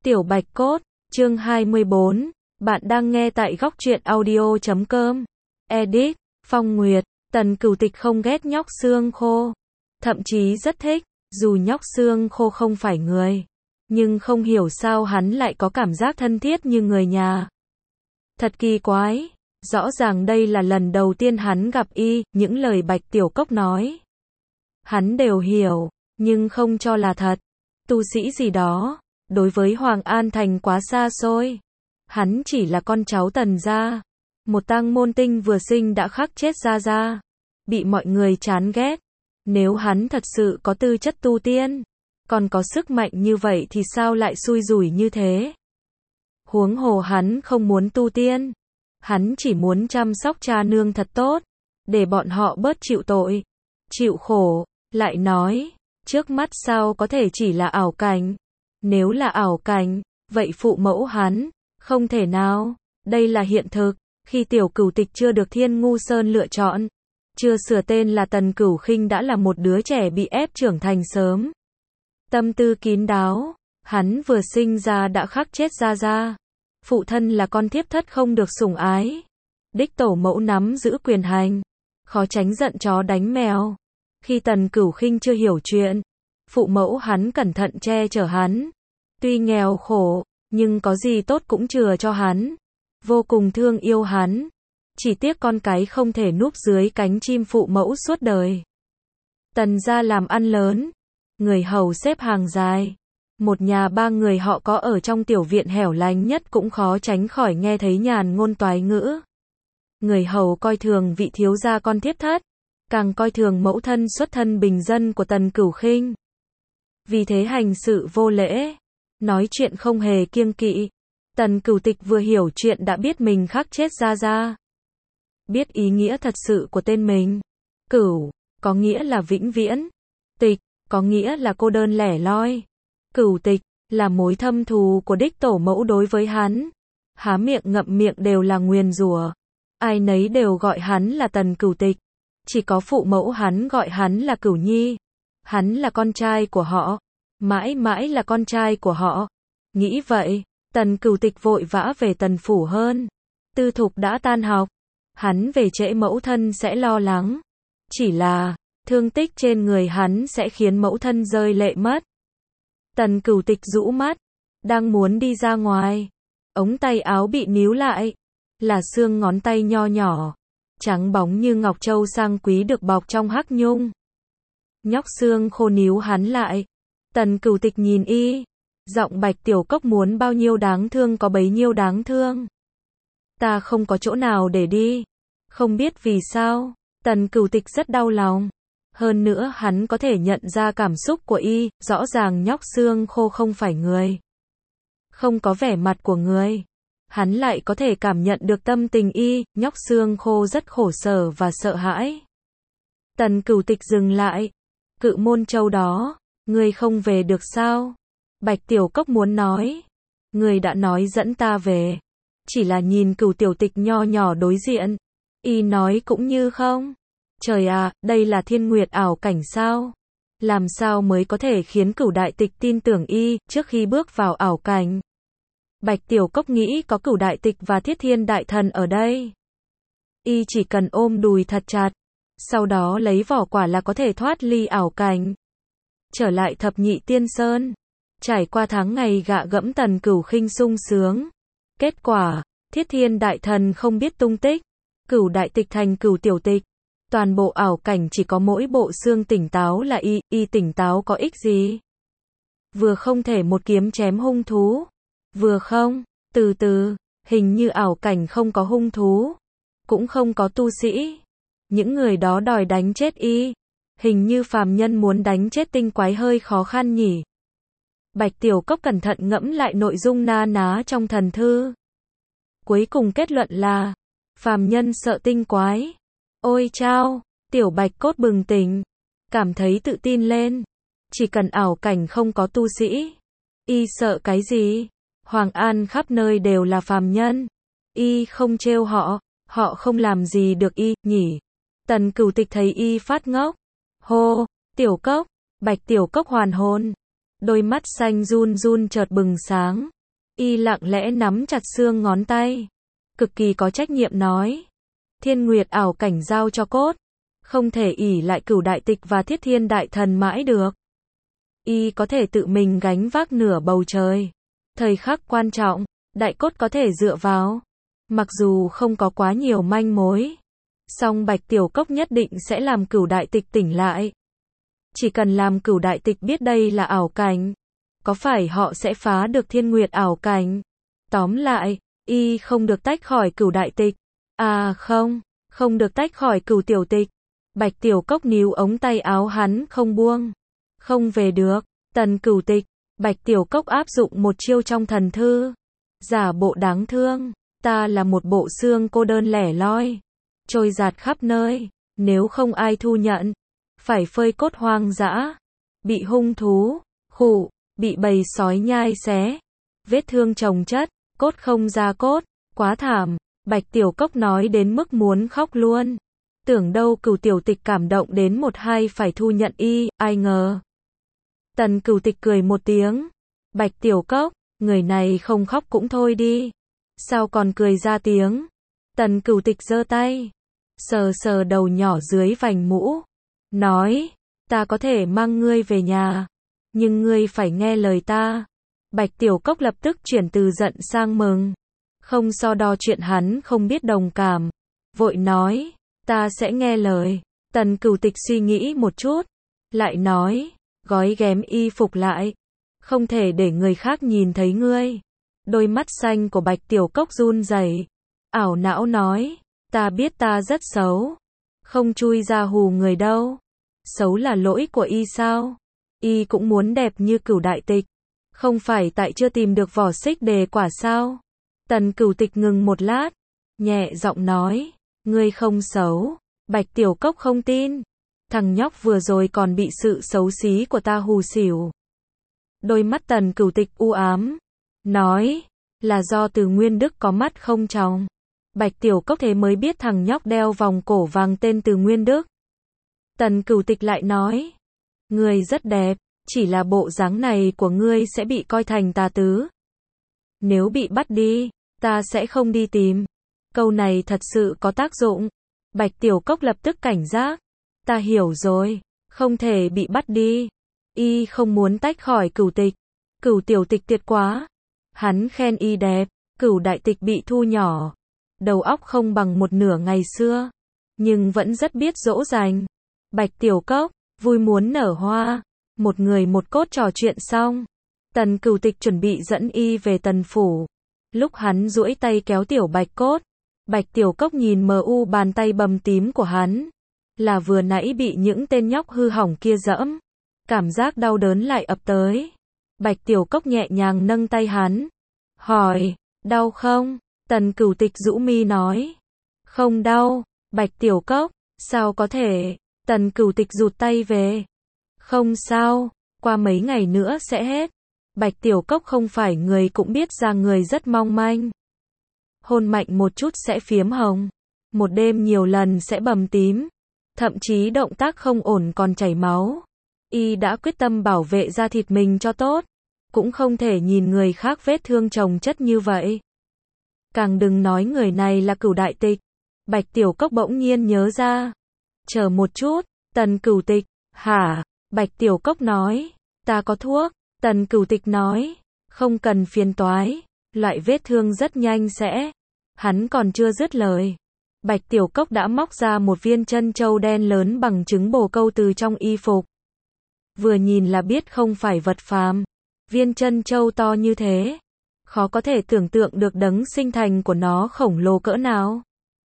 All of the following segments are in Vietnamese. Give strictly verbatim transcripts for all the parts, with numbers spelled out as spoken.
Tiểu Bạch Cốt, chương hai mươi bốn, bạn đang nghe tại góc truyện audio chấm com. Edit, Phong Nguyệt, Tần Cửu Tịch không ghét nhóc xương khô. Thậm chí rất thích, dù nhóc xương khô không phải người. Nhưng không hiểu sao hắn lại có cảm giác thân thiết như người nhà. Thật kỳ quái, rõ ràng đây là lần đầu tiên hắn gặp y, những lời Bạch Tiểu Cốc nói. Hắn đều hiểu, nhưng không cho là thật. Tu sĩ gì đó, đối với Hoàng An Thành quá xa xôi. Hắn chỉ là con cháu Tần gia. Một tang môn tinh vừa sinh đã khắc chết gia gia. Bị mọi người chán ghét. Nếu hắn thật sự có tư chất tu tiên, còn có sức mạnh như vậy thì sao lại xui rủi như thế? Huống hồ hắn không muốn tu tiên. Hắn chỉ muốn chăm sóc cha nương thật tốt, để bọn họ bớt chịu tội, chịu khổ. Lại nói, trước mắt sao có thể chỉ là ảo cảnh? Nếu là ảo cảnh, vậy phụ mẫu hắn, không thể nào. Đây là hiện thực. Khi Tiểu Cửu Tịch chưa được Thiên Ngu Sơn lựa chọn, chưa sửa tên là Tần Cửu Khinh đã là một đứa trẻ bị ép trưởng thành sớm. Tâm tư kín đáo, hắn vừa sinh ra đã khắc chết gia gia. Phụ thân là con thiếp thất không được sủng ái. Đích tổ mẫu nắm giữ quyền hành, khó tránh giận chó đánh mèo. Khi Tần Cửu Khinh chưa hiểu chuyện, phụ mẫu hắn cẩn thận che chở hắn. Tuy nghèo khổ, nhưng có gì tốt cũng chừa cho hắn. Vô cùng thương yêu hắn. Chỉ tiếc con cái không thể núp dưới cánh chim phụ mẫu suốt đời. Tần gia làm ăn lớn. Người hầu xếp hàng dài. Một nhà ba người họ có ở trong tiểu viện hẻo lánh nhất cũng khó tránh khỏi nghe thấy nhàn ngôn toái ngữ. Người hầu coi thường vị thiếu gia con thiếp thất. Càng coi thường mẫu thân xuất thân bình dân của Tần Cửu Khinh. Vì thế hành sự vô lễ. Nói chuyện không hề kiêng kỵ. Tần Cửu Tịch vừa hiểu chuyện đã biết mình khắc chết gia gia. Biết ý nghĩa thật sự của tên mình. Cửu, có nghĩa là vĩnh viễn. Tịch, có nghĩa là cô đơn lẻ loi. Cửu Tịch, là mối thâm thù của đích tổ mẫu đối với hắn. Há miệng ngậm miệng đều là nguyền rủa. Ai nấy đều gọi hắn là Tần Cửu Tịch. Chỉ có phụ mẫu hắn gọi hắn là Cửu Nhi. Hắn là con trai của họ. Mãi mãi là con trai của họ. Nghĩ vậy, Tần Cửu Tịch vội vã về Tần phủ hơn. Tư Thục đã tan học. Hắn về trễ mẫu thân sẽ lo lắng. Chỉ là, thương tích trên người hắn sẽ khiến mẫu thân rơi lệ mất. Tần Cửu Tịch rũ mắt. Đang muốn đi ra ngoài. Ống tay áo bị níu lại. Là xương ngón tay nho nhỏ. Trắng bóng như ngọc châu sang quý được bọc trong hắc nhung. Nhóc xương khô níu hắn lại. Tần Cửu Tịch nhìn y. Giọng Bạch Tiểu Cốc muốn bao nhiêu đáng thương có bấy nhiêu đáng thương. Ta không có chỗ nào để đi. Không biết vì sao, Tần Cửu Tịch rất đau lòng. Hơn nữa hắn có thể nhận ra cảm xúc của y, rõ ràng nhóc xương khô không phải người. Không có vẻ mặt của người. Hắn lại có thể cảm nhận được tâm tình y, nhóc xương khô rất khổ sở và sợ hãi. Tần Cửu Tịch dừng lại. Cự Môn Châu đó, ngươi không về được sao? Bạch Tiểu Cốc muốn nói. Người đã nói dẫn ta về. Chỉ là nhìn Cửu Tiểu Tịch nho nhỏ đối diện. Y nói cũng như không. Trời à, đây là thiên nguyệt ảo cảnh sao? Làm sao mới có thể khiến Cửu Đại Tịch tin tưởng y trước khi bước vào ảo cảnh? Bạch Tiểu Cốc nghĩ có Cửu Đại Tịch và Thiết Thiên Đại Thần ở đây. Y chỉ cần ôm đùi thật chặt. Sau đó lấy vỏ quả là có thể thoát ly ảo cảnh. Trở lại Thập Nhị Tiên Sơn. Trải qua tháng ngày gạ gẫm Tần Cửu Khinh sung sướng. Kết quả, Thiết Thiên Đại Thần không biết tung tích. Cửu Đại Tịch thành Cửu Tiểu Tịch. Toàn bộ ảo cảnh chỉ có mỗi bộ xương tỉnh táo là y, y tỉnh táo có ích gì? Vừa không thể một kiếm chém hung thú. Vừa không, từ từ, hình như ảo cảnh không có hung thú. Cũng không có tu sĩ. Những người đó đòi đánh chết y. Hình như phàm nhân muốn đánh chết tinh quái hơi khó khăn nhỉ. Bạch Tiểu Cốc cẩn thận ngẫm lại nội dung na ná trong thần thư. Cuối cùng kết luận là, phàm nhân sợ tinh quái. Ôi chao, Tiểu Bạch Cốt bừng tỉnh. Cảm thấy tự tin lên. Chỉ cần ảo cảnh không có tu sĩ. Y sợ cái gì? Hoàng An khắp nơi đều là phàm nhân. Y không trêu họ. Họ không làm gì được y, nhỉ? Tần Cửu Tịch thấy y phát ngốc. Hô, Tiểu Cốc. Bạch Tiểu Cốc hoàn hồn. Đôi mắt xanh run run chợt bừng sáng. Y lặng lẽ nắm chặt xương ngón tay. Cực kỳ có trách nhiệm nói. Thiên Nguyệt ảo cảnh giao cho cốt. Không thể ỷ lại Cửu Đại Tịch và Thiết Thiên Đại Thần mãi được. Y có thể tự mình gánh vác nửa bầu trời. Thời khắc quan trọng, đại cốt có thể dựa vào. Mặc dù không có quá nhiều manh mối, song Bạch Tiểu Cốc nhất định sẽ làm Cửu Đại Tịch tỉnh lại. Chỉ cần làm Cửu Đại Tịch biết đây là ảo cảnh, có phải họ sẽ phá được Thiên Nguyệt ảo cảnh? Tóm lại, y không được tách khỏi Cửu Đại Tịch. À không, không được tách khỏi Cửu Tiểu Tịch. Bạch Tiểu Cốc níu ống tay áo hắn không buông. Không về được. Tần Cửu Tịch. Bạch Tiểu Cốc áp dụng một chiêu trong thần thư. Giả bộ đáng thương. Ta là một bộ xương cô đơn lẻ loi, trôi dạt khắp nơi. Nếu không ai thu nhận, phải phơi cốt hoang dã, bị hung thú, khụ, bị bầy sói nhai xé, vết thương chồng chất, cốt không ra cốt, quá thảm. Bạch Tiểu Cốc nói đến mức muốn khóc luôn. Tưởng đâu Cửu Tiểu Tịch cảm động đến một hai phải thu nhận y, ai ngờ. Tần Cửu Tịch cười một tiếng. Bạch Tiểu Cốc, người này không khóc cũng thôi đi. Sao còn cười ra tiếng? Tần Cửu Tịch giơ tay, sờ sờ đầu nhỏ dưới vành mũ. Nói, ta có thể mang ngươi về nhà, nhưng ngươi phải nghe lời ta. Bạch Tiểu Cốc lập tức chuyển từ giận sang mừng. Không so đo chuyện hắn không biết đồng cảm. Vội nói, ta sẽ nghe lời. Tần Cửu Tịch suy nghĩ một chút, lại nói, gói ghém y phục lại. Không thể để người khác nhìn thấy ngươi. Đôi mắt xanh của Bạch Tiểu Cốc run rẩy, ảo não nói, ta biết ta rất xấu, không chui ra hù người đâu. Xấu là lỗi của y sao? Y cũng muốn đẹp như Cửu Đại Tịch, không phải tại chưa tìm được vỏ xích đề quả sao? Tần Cửu Tịch ngừng một lát, nhẹ giọng nói, ngươi không xấu. Bạch Tiểu Cốc không tin, thằng nhóc vừa rồi còn bị sự xấu xí của ta hù xỉu. Đôi mắt Tần Cửu Tịch u ám, nói, là do Từ Nguyên Đức có mắt không tròng. Bạch Tiểu Cốc thế mới biết thằng nhóc đeo vòng cổ vàng tên Từ Nguyên Đức. Tần Cửu Tịch lại nói, ngươi rất đẹp, chỉ là bộ dáng này của ngươi sẽ bị coi thành tà tứ. Nếu bị bắt đi, ta sẽ không đi tìm. Câu này thật sự có tác dụng. Bạch Tiểu Cốc lập tức cảnh giác. Ta hiểu rồi, không thể bị bắt đi. Y không muốn tách khỏi Cửu Tịch. Cửu Tiểu Tịch tuyệt quá. Hắn khen y đẹp. Cửu Đại Tịch bị thu nhỏ, đầu óc không bằng một nửa ngày xưa, nhưng vẫn rất biết dỗ dành. Bạch Tiểu Cốc vui muốn nở hoa. Một người một cốt trò chuyện xong, Tần Cửu Tịch chuẩn bị dẫn y về Tần phủ. Lúc hắn duỗi tay kéo Tiểu Bạch Cốt, Bạch Tiểu Cốc nhìn mờ u bàn tay bầm tím của hắn, là vừa nãy bị những tên nhóc hư hỏng kia dẫm. Cảm giác đau đớn lại ập tới. Bạch Tiểu Cốc nhẹ nhàng nâng tay hắn, hỏi, đau không? Tần Cửu Tịch rũ mi nói, không đau. Bạch Tiểu Cốc, sao có thể? Tần Cửu Tịch rụt tay về, không sao, qua mấy ngày nữa sẽ hết. Bạch Tiểu Cốc không phải người cũng biết ra người rất mong manh. Hôn mạnh một chút sẽ phiếm hồng, một đêm nhiều lần sẽ bầm tím, thậm chí động tác không ổn còn chảy máu. Y đã quyết tâm bảo vệ da thịt mình cho tốt, cũng không thể nhìn người khác vết thương chồng chất như vậy. Càng đừng nói người này là Cửu Đại Tịch. Bạch Tiểu Cốc bỗng nhiên nhớ ra. Chờ một chút, Tần Cửu Tịch, hả? Bạch Tiểu Cốc nói, ta có thuốc. Tần Cửu Tịch nói, không cần phiền toái, loại vết thương rất nhanh sẽ. Hắn còn chưa dứt lời, Bạch Tiểu Cốc đã móc ra một viên trân châu đen lớn bằng trứng bồ câu từ trong y phục. Vừa nhìn là biết không phải vật phàm. Viên trân châu to như thế, khó có thể tưởng tượng được đấng sinh thành của nó khổng lồ cỡ nào.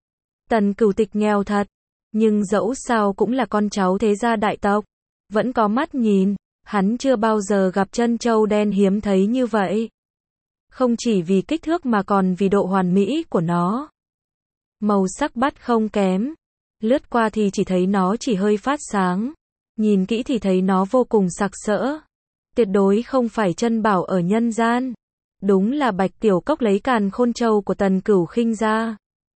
Tần Cửu Tịch nghèo thật, nhưng dẫu sao cũng là con cháu thế gia đại tộc, vẫn có mắt nhìn. Hắn chưa bao giờ gặp trân châu đen hiếm thấy như vậy. Không chỉ vì kích thước mà còn vì độ hoàn mỹ của nó. Màu sắc bắt không kém. Lướt qua thì chỉ thấy nó chỉ hơi phát sáng. Nhìn kỹ thì thấy nó vô cùng sặc sỡ. Tuyệt đối không phải chân bảo ở nhân gian. Đúng là Bạch Tiểu Cốc lấy càn khôn châu của Tần Cửu Khinh ra.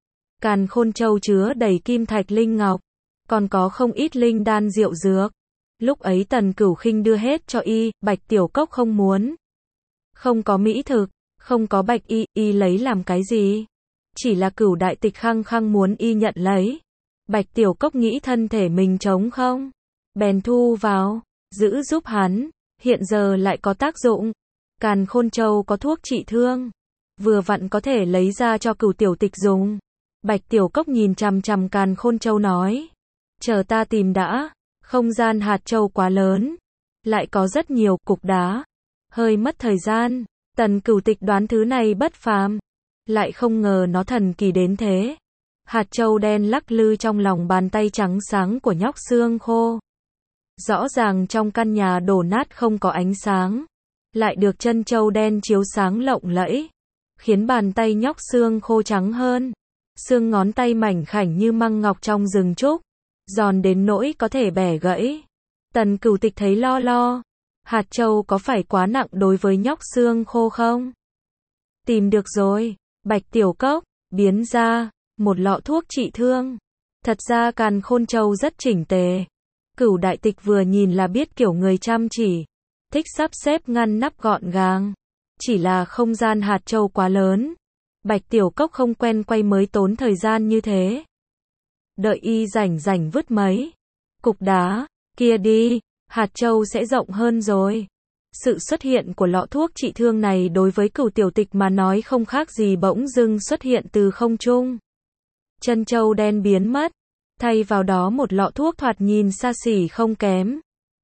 Càn khôn châu chứa đầy kim thạch linh ngọc, còn có không ít linh đan diệu dược. Lúc ấy Tần Cửu Khinh đưa hết cho y, Bạch Tiểu Cốc không muốn. Không có mỹ thực, Không có bạch y, y lấy làm cái gì? Chỉ là Cửu đại tịch khăng khăng muốn y nhận lấy. Bạch Tiểu Cốc nghĩ thân thể mình trống không, bèn thu vào, giữ giúp hắn, hiện giờ lại có tác dụng. Càn Khôn Châu có thuốc trị thương, vừa vặn có thể lấy ra cho Cửu tiểu tịch dùng. Bạch Tiểu Cốc nhìn chằm chằm Càn Khôn Châu nói, chờ ta tìm đã, không gian hạt châu quá lớn, lại có rất nhiều cục đá, hơi mất thời gian. Tần Cửu Tịch đoán thứ này bất phàm, lại không ngờ nó thần kỳ đến thế. Hạt châu đen lắc lư trong lòng bàn tay trắng sáng của nhóc xương khô. Rõ ràng trong căn nhà đổ nát không có ánh sáng, lại được chân châu đen chiếu sáng lộng lẫy, khiến bàn tay nhóc xương khô trắng hơn. Xương ngón tay mảnh khảnh như măng ngọc trong rừng trúc, giòn đến nỗi có thể bẻ gãy. Tần Cửu Tịch thấy lo lo, hạt châu có phải quá nặng đối với nhóc xương khô không? Tìm được rồi, Bạch Tiểu Cốc biến ra một lọ thuốc trị thương. Thật ra Càn Khôn Châu rất chỉnh tề. Cửu đại tịch vừa nhìn là biết kiểu người chăm chỉ, thích sắp xếp ngăn nắp gọn gàng. Chỉ là không gian hạt châu quá lớn, Bạch Tiểu Cốc không quen quay mới tốn thời gian như thế. Đợi y rảnh rảnh vứt mấy cục đá kia đi, hạt châu sẽ rộng hơn rồi. Sự xuất hiện của lọ thuốc trị thương này đối với Cửu tiểu tịch mà nói không khác gì bỗng dưng xuất hiện từ không trung. Chân châu đen biến mất, thay vào đó một lọ thuốc thoạt nhìn xa xỉ không kém.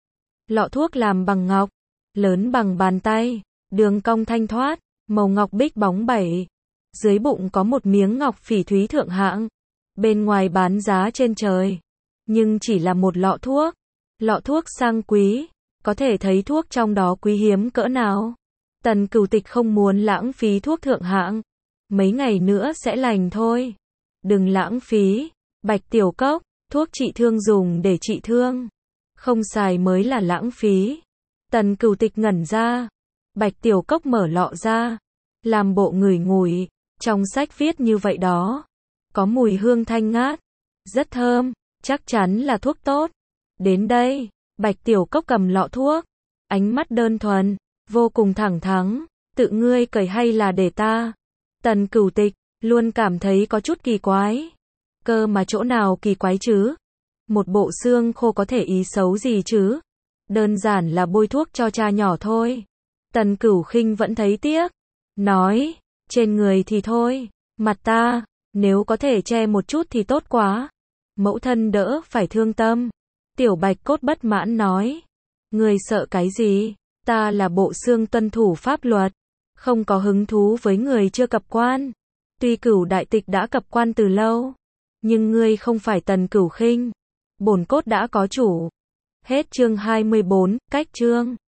Lọ thuốc làm bằng ngọc, lớn bằng bàn tay, đường cong thanh thoát, màu ngọc bích bóng bẩy. Dưới bụng có một miếng ngọc phỉ thúy thượng hạng, bên ngoài bán giá trên trời. Nhưng chỉ là một lọ thuốc, lọ thuốc sang quý, có thể thấy thuốc trong đó quý hiếm cỡ nào. Tần Cửu Tịch không muốn lãng phí thuốc thượng hạng, mấy ngày nữa sẽ lành thôi. Đừng lãng phí, Bạch Tiểu Cốc, thuốc trị thương dùng để trị thương, không xài mới là lãng phí. Tần Cửu Tịch ngẩn ra, Bạch Tiểu Cốc mở lọ ra, làm bộ ngửi ngửi, trong sách viết như vậy đó, có mùi hương thanh ngát, rất thơm, chắc chắn là thuốc tốt. Đến đây, Bạch Tiểu Cốc cầm lọ thuốc, ánh mắt đơn thuần, vô cùng thẳng thắn, tự ngươi cởi hay là để ta? Tần Cửu Tịch luôn cảm thấy có chút kỳ quái. Cơ mà chỗ nào kỳ quái chứ? Một bộ xương khô có thể ý xấu gì chứ? Đơn giản là bôi thuốc cho cha nhỏ thôi. Tần Cửu Khinh vẫn thấy tiếc, nói, trên người thì thôi, mặt ta, nếu có thể che một chút thì tốt quá. Mẫu thân đỡ phải thương tâm. Tiểu Bạch Cốt bất mãn nói, ngươi sợ cái gì? Ta là bộ xương tuân thủ pháp luật, không có hứng thú với người chưa cập quan. Tuy Cửu đại tịch đã cập quan từ lâu, nhưng ngươi không phải Tần Cửu Khinh. Bổn cốt đã có chủ. Hết chương hai mươi bốn, cách chương.